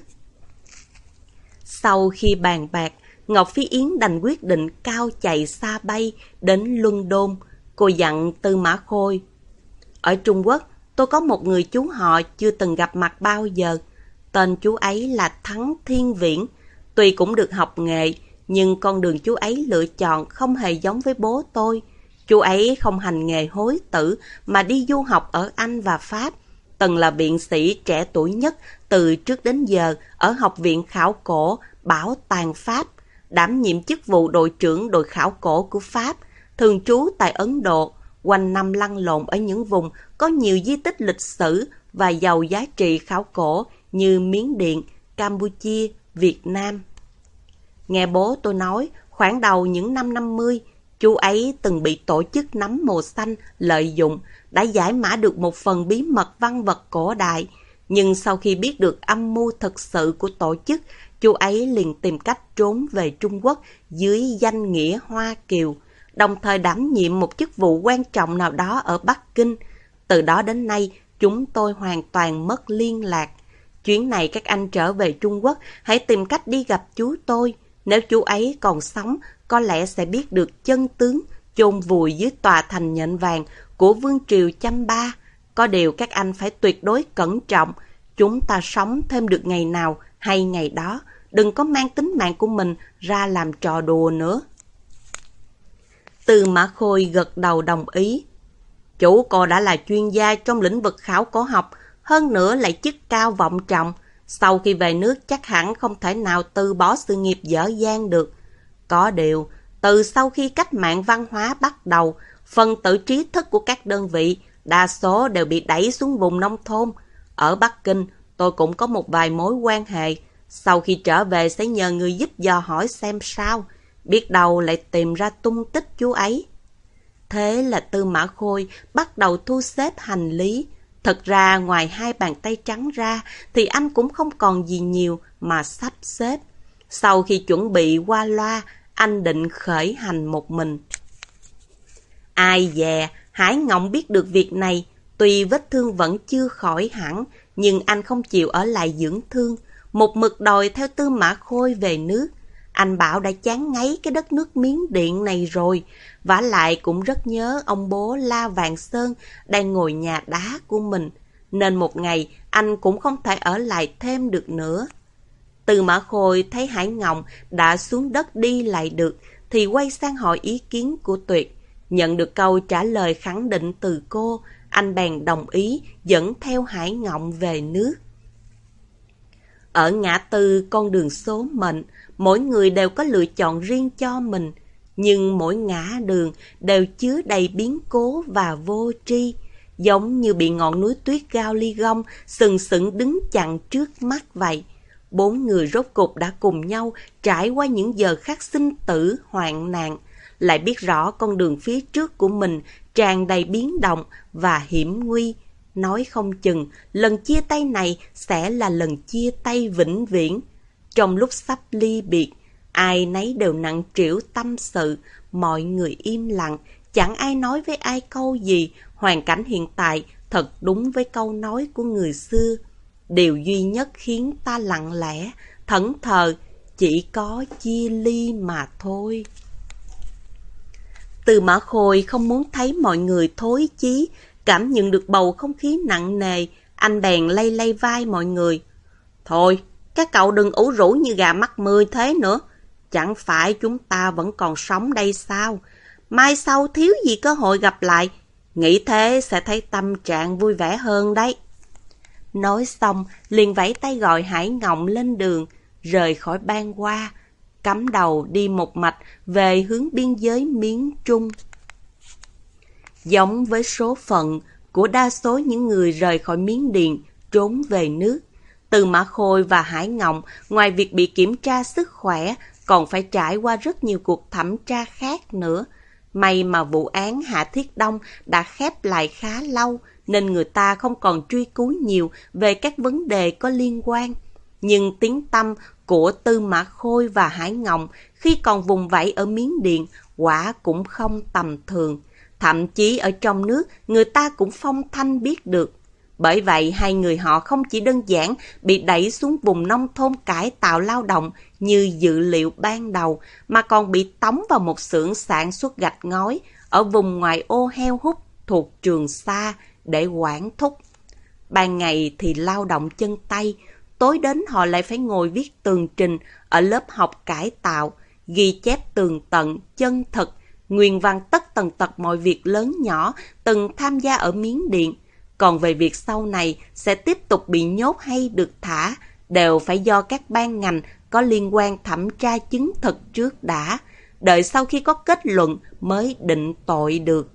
Sau khi bàn bạc, Ngọc Phi Yến đành quyết định cao chạy xa bay đến London. Cô dặn Tư Mã Khôi: ở Trung Quốc, tôi có một người chú họ chưa từng gặp mặt bao giờ. Tên chú ấy là Thắng Thiên Viễn. Tuy cũng được học nghề, nhưng con đường chú ấy lựa chọn không hề giống với bố tôi. Chú ấy không hành nghề hối tử mà đi du học ở Anh và Pháp. Từng là biện sĩ trẻ tuổi nhất từ trước đến giờ ở Học viện Khảo cổ Bảo tàng Pháp, đảm nhiệm chức vụ đội trưởng đội khảo cổ của Pháp, thường trú tại Ấn Độ, quanh năm lăn lộn ở những vùng có nhiều di tích lịch sử và giàu giá trị khảo cổ như Miến Điện, Campuchia, Việt Nam. Nghe bố tôi nói, khoảng đầu những năm năm mươi, chú ấy từng bị tổ chức nắm mồ xanh lợi dụng, đã giải mã được một phần bí mật văn vật cổ đại. Nhưng sau khi biết được âm mưu thực sự của tổ chức, chú ấy liền tìm cách trốn về Trung Quốc dưới danh nghĩa Hoa Kiều, đồng thời đảm nhiệm một chức vụ quan trọng nào đó ở Bắc Kinh. Từ đó đến nay, chúng tôi hoàn toàn mất liên lạc. Chuyến này các anh trở về Trung Quốc, hãy tìm cách đi gặp chú tôi. Nếu chú ấy còn sống, có lẽ sẽ biết được chân tướng chôn vùi dưới tòa thành nhện vàng của Vương triều Chăm Ba. Có điều các anh phải tuyệt đối cẩn trọng. Chúng ta sống thêm được ngày nào hay ngày đó. Đừng có mang tính mạng của mình ra làm trò đùa nữa. Tư Mã Khôi gật đầu đồng ý. Chủ cô đã là chuyên gia trong lĩnh vực khảo cổ học, hơn nữa lại chức cao vọng trọng. Sau khi về nước chắc hẳn không thể nào từ bỏ sự nghiệp dở dang được. Có điều, từ sau khi cách mạng văn hóa bắt đầu, phần tử trí thức của các đơn vị đa số đều bị đẩy xuống vùng nông thôn. Ở Bắc Kinh, tôi cũng có một vài mối quan hệ. Sau khi trở về sẽ nhờ người giúp dò hỏi xem sao. Biết đâu lại tìm ra tung tích chú ấy. Thế là Tư Mã Khôi bắt đầu thu xếp hành lý. Thật ra ngoài hai bàn tay trắng ra thì anh cũng không còn gì nhiều mà sắp xếp. Sau khi chuẩn bị qua loa, anh định khởi hành một mình. Ai dè, Hải Ngộng biết được việc này. Tuy vết thương vẫn chưa khỏi hẳn, nhưng anh không chịu ở lại dưỡng thương. Một mực đòi theo Tư Mã Khôi về nước. anh bảo đã chán ngấy cái đất nước Miến Điện này rồi. Vả lại cũng rất nhớ ông bố La Vạn Sơn đang ngồi nhà đá của mình. Nên một ngày anh cũng không thể ở lại thêm được nữa. Từ Mã Khôi thấy Hải Ngộng đã xuống đất đi lại được thì quay sang hỏi ý kiến của Tuyệt. Nhận được câu trả lời khẳng định từ cô, anh bèn đồng ý dẫn theo Hải Ngộng về nước. Ở ngã tư con đường số mệnh, mỗi người đều có lựa chọn riêng cho mình, nhưng mỗi ngã đường đều chứa đầy biến cố và vô tri, giống như bị ngọn núi tuyết Gao Ly Gong sừng sững đứng chặn trước mắt vậy. Bốn người rốt cục đã cùng nhau trải qua những giờ khắc sinh tử hoạn nạn, lại biết rõ con đường phía trước của mình tràn đầy biến động và hiểm nguy. Nói không chừng, lần chia tay này sẽ là lần chia tay vĩnh viễn. Trong lúc sắp ly biệt, ai nấy đều nặng trĩu tâm sự, mọi người im lặng, chẳng ai nói với ai câu gì. Hoàn cảnh hiện tại thật đúng với câu nói của người xưa. Điều duy nhất khiến ta lặng lẽ, thẫn thờ, chỉ có chia ly mà thôi. Từ Mã Khôi không muốn thấy mọi người thối chí, cảm nhận được bầu không khí nặng nề, anh bèn lay lay vai mọi người. Thôi, các cậu đừng ủ rũ như gà mắc mưa thế nữa. Chẳng phải chúng ta vẫn còn sống đây sao? Mai sau thiếu gì cơ hội gặp lại. Nghĩ thế sẽ thấy tâm trạng vui vẻ hơn đấy. Nói xong, liền vẫy tay gọi Hải Ngộng lên đường, rời khỏi Ban Hoa, cắm đầu đi một mạch về hướng biên giới Miến Trung. Giống với số phận của đa số những người rời khỏi Miến Điện trốn về nước, Từ Mã Khôi và Hải Ngộng ngoài việc bị kiểm tra sức khỏe còn phải trải qua rất nhiều cuộc thẩm tra khác nữa. May mà vụ án Hạ Thiết Đông đã khép lại khá lâu nên người ta không còn truy cứu nhiều về các vấn đề có liên quan. Nhưng tiếng tăm của Tư Mã Khôi và Hải Ngộng khi còn vùng vẫy ở Miến Điện quả cũng không tầm thường. Thậm chí ở trong nước người ta cũng phong thanh biết được. Bởi vậy hai người họ không chỉ đơn giản bị đẩy xuống vùng nông thôn cải tạo lao động như dự liệu ban đầu, mà còn bị tống vào một xưởng sản xuất gạch ngói ở vùng ngoại ô heo hút thuộc Trường Sa để quản thúc. Ban ngày thì lao động chân tay, tối đến họ lại phải ngồi viết tường trình ở lớp học cải tạo, ghi chép tường tận, chân thực, nguyên văn tất tần tật mọi việc lớn nhỏ từng tham gia ở Miến Điện. Còn về việc sau này sẽ tiếp tục bị nhốt hay được thả, đều phải do các ban ngành có liên quan thẩm tra chứng thực trước đã, đợi sau khi có kết luận mới định tội được.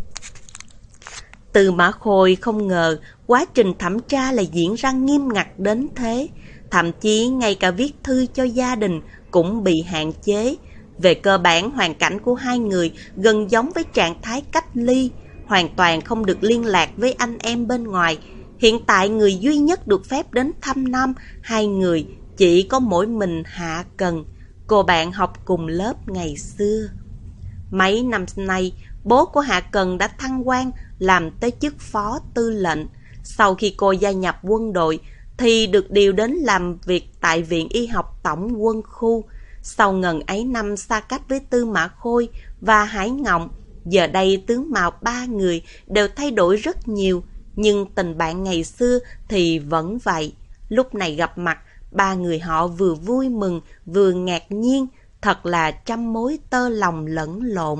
Từ Mã Khôi không ngờ quá trình thẩm tra lại diễn ra nghiêm ngặt đến thế, thậm chí ngay cả viết thư cho gia đình cũng bị hạn chế. Về cơ bản, hoàn cảnh của hai người gần giống với trạng thái cách ly, hoàn toàn không được liên lạc với anh em bên ngoài. Hiện tại người duy nhất được phép đến thăm nom hai người chỉ có mỗi mình Hạ Cần, cô bạn học cùng lớp ngày xưa. Mấy năm nay, bố của Hạ Cần đã thăng quan làm tới chức phó tư lệnh. Sau khi cô gia nhập quân đội thì được điều đến làm việc tại Viện Y học Tổng quân khu. Sau ngần ấy năm xa cách với Tư Mã Khôi và Hải Ngộng, giờ đây tướng mạo ba người đều thay đổi rất nhiều, nhưng tình bạn ngày xưa thì vẫn vậy. Lúc này gặp mặt, ba người họ vừa vui mừng vừa ngạc nhiên, thật là trăm mối tơ lòng lẫn lộn.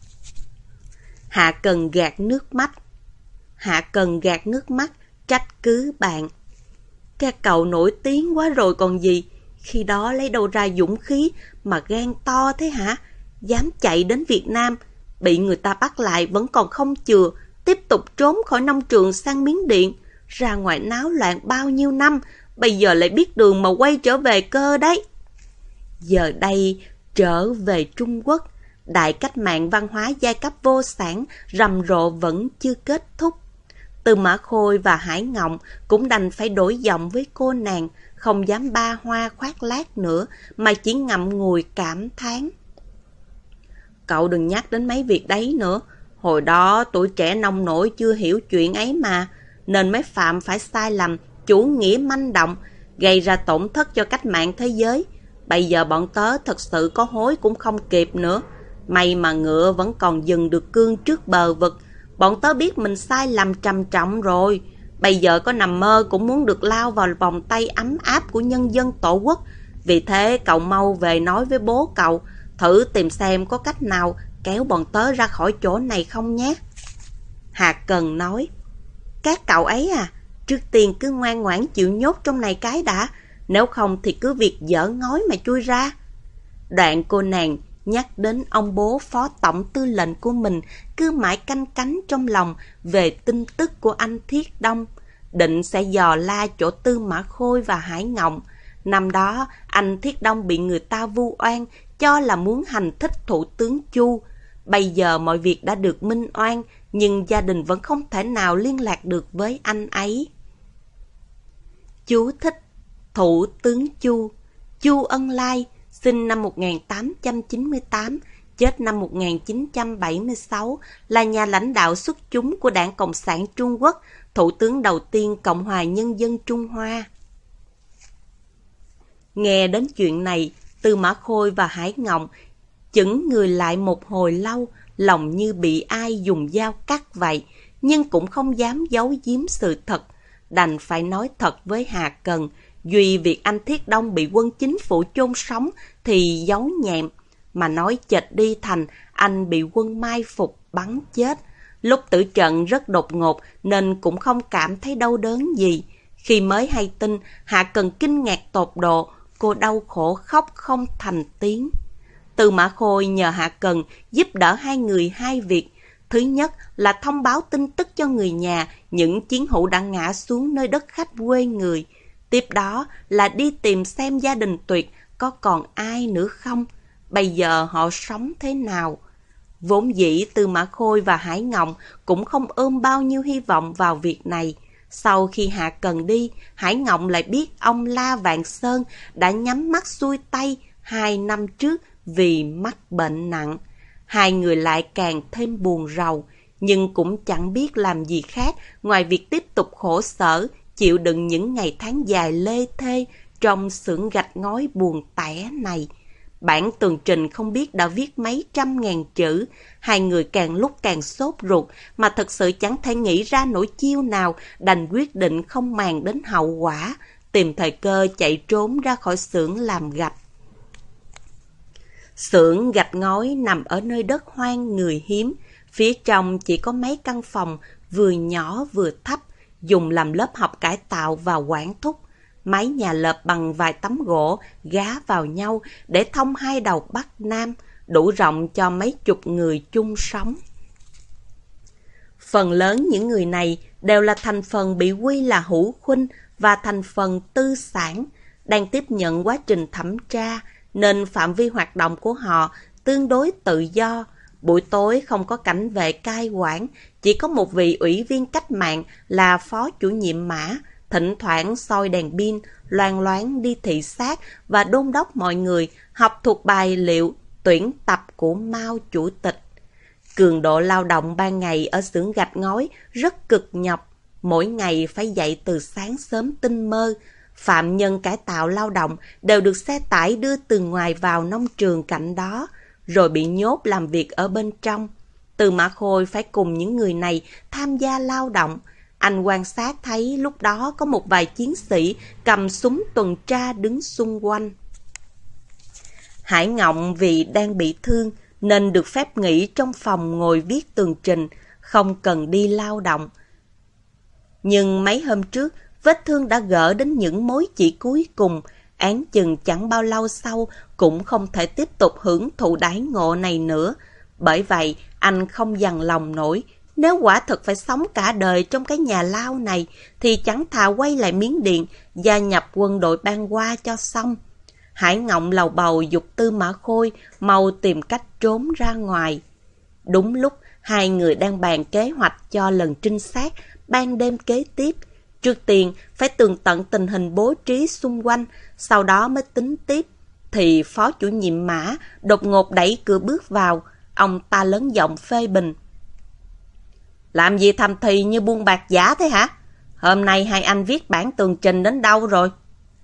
Hạ Cần gạt nước mắt. Hạ Cần gạt nước mắt, trách cứ bạn. Các cậu nổi tiếng quá rồi còn gì, khi đó lấy đâu ra dũng khí mà gan to thế hả? Dám chạy đến Việt Nam, bị người ta bắt lại vẫn còn không chừa, tiếp tục trốn khỏi nông trường sang Miến Điện, ra ngoài náo loạn bao nhiêu năm, bây giờ lại biết đường mà quay trở về cơ đấy. Giờ đây trở về Trung Quốc, đại cách mạng văn hóa giai cấp vô sản rầm rộ vẫn chưa kết thúc. Từ Mã Khôi và Hải Ngộng cũng đành phải đổi giọng với cô nàng, không dám ba hoa khoác lác nữa mà chỉ ngậm ngùi cảm thán. Cậu đừng nhắc đến mấy việc đấy nữa, hồi đó tuổi trẻ nông nổi chưa hiểu chuyện ấy mà, nên mới phạm phải sai lầm chủ nghĩa manh động, gây ra tổn thất cho cách mạng thế giới. Bây giờ bọn tớ thật sự có hối cũng không kịp nữa. May mà ngựa vẫn còn dừng được cương trước bờ vực. Bọn tớ biết mình sai lầm trầm trọng rồi. Bây giờ có nằm mơ cũng muốn được lao vào vòng tay ấm áp của nhân dân tổ quốc. Vì thế cậu mau về nói với bố cậu, thử tìm xem có cách nào kéo bọn tớ ra khỏi chỗ này không nhé. Hạc Cần nói, các cậu ấy à, trước tiên cứ ngoan ngoãn chịu nhốt trong này cái đã, nếu không thì cứ việc dở ngói mà chui ra. Đoạn cô nàng nhắc đến ông bố phó tổng tư lệnh của mình cứ mãi canh cánh trong lòng về tin tức của anh Thiết Đông, định sẽ dò la chỗ Tư Mã Khôi và Hải Ngộng. Năm đó, anh Thiết Đông bị người ta vu oan cho là muốn hành thích thủ tướng Chu. Bây giờ mọi việc đã được minh oan, nhưng gia đình vẫn không thể nào liên lạc được với anh ấy. Chú thích: Thủ tướng Chu, Chu Ân Lai, sinh năm một nghìn tám trăm chín mươi tám, chết năm một nghìn chín trăm bảy mươi sáu, là nhà lãnh đạo xuất chúng của Đảng Cộng sản Trung Quốc, thủ tướng đầu tiên Cộng hòa Nhân dân Trung Hoa. Nghe đến chuyện này, Tư Mã Khôi và Hải Ngộng chững người lại một hồi lâu, lòng như bị ai dùng dao cắt vậy, nhưng cũng không dám giấu giếm sự thật. Đành phải nói thật với Hà Cần, duy việc anh Thiết Đông bị quân chính phủ chôn sống thì giấu nhẹm, mà nói chệch đi thành anh bị quân mai phục bắn chết. Lúc tử trận rất đột ngột nên cũng không cảm thấy đau đớn gì. Khi mới hay tin, Hạ Cần kinh ngạc tột độ, cô đau khổ khóc không thành tiếng. Tư Mã Khôi nhờ Hạ Cần giúp đỡ hai người hai việc. Thứ nhất là thông báo tin tức cho người nhà những chiến hữu đã ngã xuống nơi đất khách quê người. Tiếp đó là đi tìm xem gia đình Tuyệt có còn ai nữa không, bây giờ họ sống thế nào. Vốn dĩ Tư Mã Khôi và Hải Ngộng cũng không ôm bao nhiêu hy vọng vào việc này. Sau khi Hạ Cần đi, Hải Ngộng lại biết ông La Vạn Sơn đã nhắm mắt xuôi tay hai năm trước vì mắc bệnh nặng. Hai người lại càng thêm buồn rầu, nhưng cũng chẳng biết làm gì khác ngoài việc tiếp tục khổ sở, chịu đựng những ngày tháng dài lê thê trong xưởng gạch ngói buồn tẻ này. Bản tường trình không biết đã viết mấy trăm ngàn chữ, hai người càng lúc càng sốt ruột, mà thật sự chẳng thể nghĩ ra nổi chiêu nào, đành quyết định không màng đến hậu quả, tìm thời cơ chạy trốn ra khỏi xưởng làm gạch. Xưởng gạch ngói nằm ở nơi đất hoang người hiếm, phía trong chỉ có mấy căn phòng vừa nhỏ vừa thấp, dùng làm lớp học cải tạo và quản thúc. Mái nhà lợp bằng vài tấm gỗ gá vào nhau để thông hai đầu bắc nam, đủ rộng cho mấy chục người chung sống. Phần lớn những người này đều là thành phần bị quy là hữu khuynh và thành phần tư sản, đang tiếp nhận quá trình thẩm tra, nên phạm vi hoạt động của họ tương đối tự do. Buổi tối không có cảnh vệ cai quản, chỉ có một vị ủy viên cách mạng là phó chủ nhiệm Mã, thỉnh thoảng soi đèn pin, loan loáng đi thị sát và đôn đốc mọi người học thuộc bài liệu tuyển tập của Mao Chủ tịch. Cường độ lao động ban ngày ở xưởng gạch ngói rất cực nhọc, mỗi ngày phải dậy từ sáng sớm tinh mơ. Phạm nhân cải tạo lao động đều được xe tải đưa từ ngoài vào nông trường cạnh đó, rồi bị nhốt làm việc ở bên trong. Tư Mã Khôi phải cùng những người này tham gia lao động. Anh quan sát thấy lúc đó có một vài chiến sĩ cầm súng tuần tra đứng xung quanh. Hải Ngộng vì đang bị thương nên được phép nghỉ trong phòng ngồi viết tường trình, không cần đi lao động. Nhưng mấy hôm trước, vết thương đã gỡ đến những mối chỉ cuối cùng, án chừng chẳng bao lâu sau cũng không thể tiếp tục hưởng thụ đãi ngộ này nữa. Bởi vậy, anh không dằn lòng nổi. Nếu quả thực phải sống cả đời trong cái nhà lao này, thì chẳng thà quay lại Miến Điện, gia nhập quân đội Ban Hoa cho xong. Hải Ngộng lầu bầu giục Tư Mã Khôi mau tìm cách trốn ra ngoài. Đúng lúc hai người đang bàn kế hoạch cho lần trinh sát ban đêm kế tiếp. Trước tiên phải tường tận tình hình bố trí xung quanh, sau đó mới tính tiếp. Thì phó chủ nhiệm Mã đột ngột đẩy cửa bước vào, ông ta lớn giọng phê bình. Làm gì thầm thì như buôn bạc giả thế hả? Hôm nay hai anh viết bản tường trình đến đâu rồi?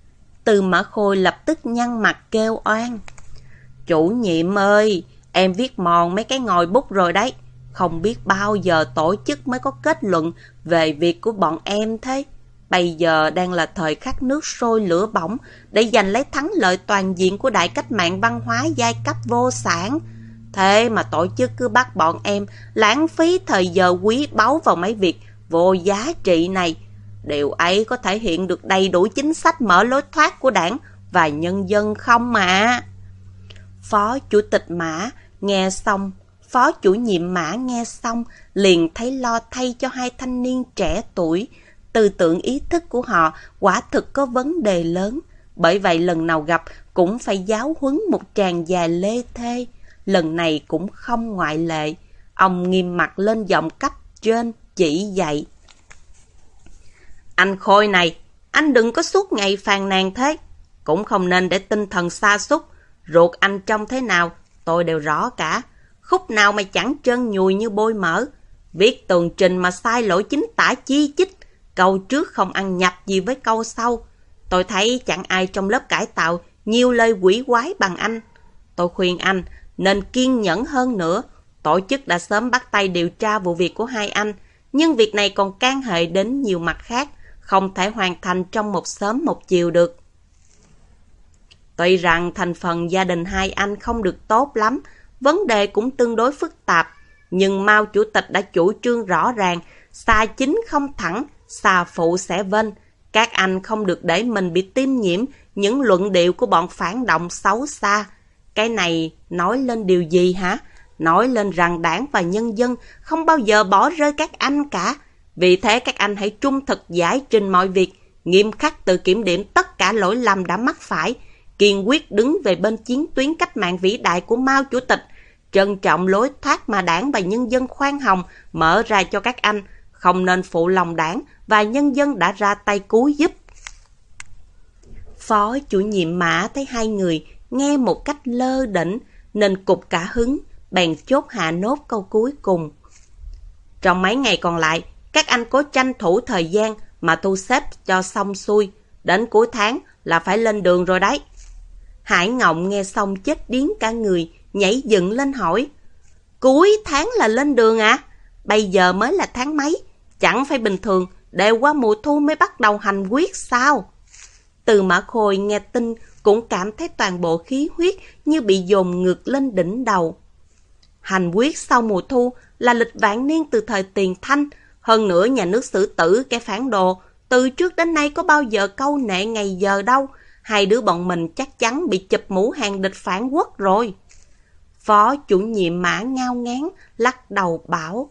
Tư Mã Khôi lập tức nhăn mặt kêu oan. Chủ nhiệm ơi, em viết mòn mấy cái ngòi bút rồi đấy. Không biết bao giờ tổ chức mới có kết luận về việc của bọn em thế. Bây giờ đang là thời khắc nước sôi lửa bỏng để giành lấy thắng lợi toàn diện của đại cách mạng văn hóa giai cấp vô sản. Thế mà tổ chức cứ bắt bọn em lãng phí thời giờ quý báu vào mấy việc vô giá trị này. Điều ấy có thể hiện được đầy đủ chính sách mở lối thoát của đảng và nhân dân không mà. Phó chủ tịch Mã nghe xong, phó chủ nhiệm Mã nghe xong liền thấy lo thay cho hai thanh niên trẻ tuổi. Tư tưởng ý thức của họ quả thực có vấn đề lớn. Bởi vậy lần nào gặp cũng phải giáo huấn một tràng già lê thê. Lần này cũng không ngoại lệ. Ông nghiêm mặt lên giọng cấp trên chỉ dạy. Anh Khôi này, anh đừng có suốt ngày phàn nàn thế. Cũng không nên để tinh thần sa sút. Ruột anh trông thế nào, tôi đều rõ cả. Khúc nào mà chẳng trơn nhùi như bôi mỡ. Viết tường trình mà sai lỗi chính tả chi chích. Câu trước không ăn nhập gì với câu sau. Tôi thấy chẳng ai trong lớp cải tạo nhiều lời quỷ quái bằng anh. Tôi khuyên anh nên kiên nhẫn hơn nữa. Tổ chức đã sớm bắt tay điều tra vụ việc của hai anh. Nhưng việc này còn can hệ đến nhiều mặt khác. Không thể hoàn thành trong một sớm một chiều được. Tuy rằng thành phần gia đình hai anh không được tốt lắm, vấn đề cũng tương đối phức tạp, nhưng Mao chủ tịch đã chủ trương rõ ràng, xà chính không thẳng, xà phụ sẽ vênh. Các anh không được để mình bị tiêm nhiễm những luận điệu của bọn phản động xấu xa. Cái này nói lên điều gì hả? Nói lên rằng đảng và nhân dân không bao giờ bỏ rơi các anh cả. Vì thế các anh hãy trung thực giải trình mọi việc, nghiêm khắc tự kiểm điểm tất cả lỗi lầm đã mắc phải, kiên quyết đứng về bên chiến tuyến cách mạng vĩ đại của Mao Chủ tịch, trân trọng lối thoát mà đảng và nhân dân khoan hồng mở ra cho các anh, không nên phụ lòng đảng và nhân dân đã ra tay cứu giúp. Phó chủ nhiệm Mã thấy hai người nghe một cách lơ đễnh nên cục cả hứng, bèn chốt hạ nốt câu cuối cùng. Trong mấy ngày còn lại, các anh cố tranh thủ thời gian mà thu xếp cho xong xuôi, đến cuối tháng là phải lên đường rồi đấy. Hải Ngộng nghe xong chết điếng cả người, nhảy dựng lên hỏi. Cuối tháng là lên đường à? Bây giờ mới là tháng mấy? Chẳng phải bình thường, đều qua mùa thu mới bắt đầu hành quyết sao? Từ Mã Khôi nghe tin cũng cảm thấy toàn bộ khí huyết như bị dồn ngược lên đỉnh đầu. Hành quyết sau mùa thu là lịch vạn niên từ thời Tiền Thanh. Hơn nữa nhà nước xử tử kẻ phản đồ, từ trước đến nay có bao giờ câu nệ ngày giờ đâu. Hai đứa bọn mình chắc chắn bị chụp mũ hàng địch phản quốc rồi. Phó chủ nhiệm Mã ngao ngán, lắc đầu bảo.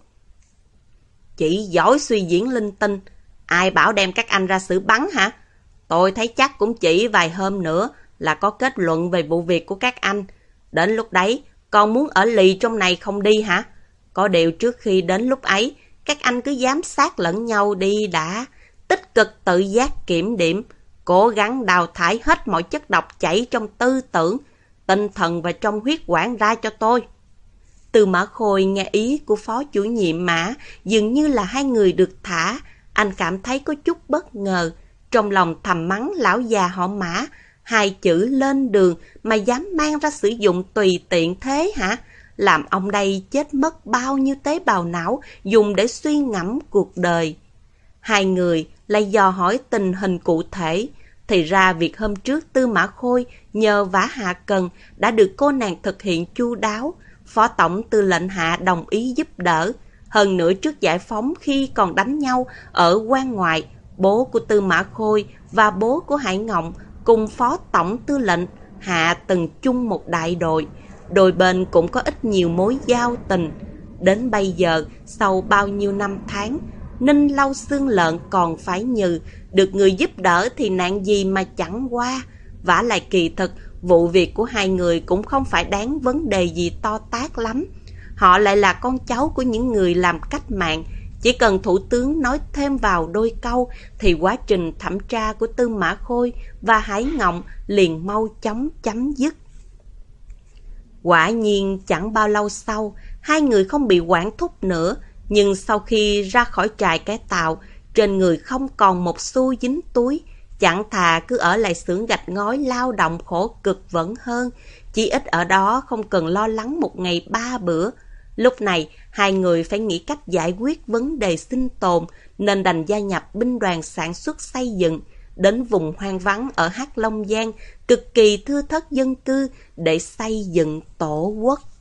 Chỉ giỏi suy diễn linh tinh, ai bảo đem các anh ra xử bắn hả? Tôi thấy chắc cũng chỉ vài hôm nữa là có kết luận về vụ việc của các anh. Đến lúc đấy, còn muốn ở lì trong này không đi hả? Có điều trước khi đến lúc ấy, các anh cứ giám sát lẫn nhau đi đã. Tích cực tự giác kiểm điểm, cố gắng đào thải hết mọi chất độc chảy trong tư tưởng, tinh thần và trong huyết quản ra cho tôi. Từ Mã Khôi nghe ý của phó chủ nhiệm Mã, dường như là hai người được thả. Anh cảm thấy có chút bất ngờ, trong lòng thầm mắng lão già họ Mã. Hai chữ lên đường mà dám mang ra sử dụng tùy tiện thế hả? Làm ông đây chết mất bao nhiêu tế bào não dùng để suy ngẫm cuộc đời. Hai người lại dò hỏi tình hình cụ thể. Thì ra việc hôm trước Tư Mã Khôi nhờ vả Hạ Cần đã được cô nàng thực hiện chu đáo. Phó tổng tư lệnh Hạ đồng ý giúp đỡ. Hơn nữa trước giải phóng khi còn đánh nhau ở quan ngoại, bố của Tư Mã Khôi và bố của Hải Ngộng cùng phó tổng tư lệnh Hạ từng chung một đại đội. Đôi bên cũng có ít nhiều mối giao tình. Đến bây giờ, sau bao nhiêu năm tháng, ninh lau xương lợn còn phải nhừ, được người giúp đỡ thì nạn gì mà chẳng qua. Vả lại kỳ thực, vụ việc của hai người cũng không phải đáng vấn đề gì to tát lắm. Họ lại là con cháu của những người làm cách mạng. Chỉ cần thủ tướng nói thêm vào đôi câu thì quá trình thẩm tra của Tư Mã Khôi và Hải Ngộng liền mau chóng chấm dứt. Quả nhiên chẳng bao lâu sau, hai người không bị quản thúc nữa. Nhưng sau khi ra khỏi trại cải tạo, trên người không còn một xu dính túi, Chẳng thà cứ ở lại xưởng gạch ngói lao động khổ cực vẫn hơn, chỉ ít ở đó không cần lo lắng một ngày ba bữa. Lúc này, hai người phải nghĩ cách giải quyết vấn đề sinh tồn, nên đành gia nhập binh đoàn sản xuất xây dựng, đến vùng hoang vắng ở Hắc Long Giang, cực kỳ thưa thớt dân cư để xây dựng tổ quốc.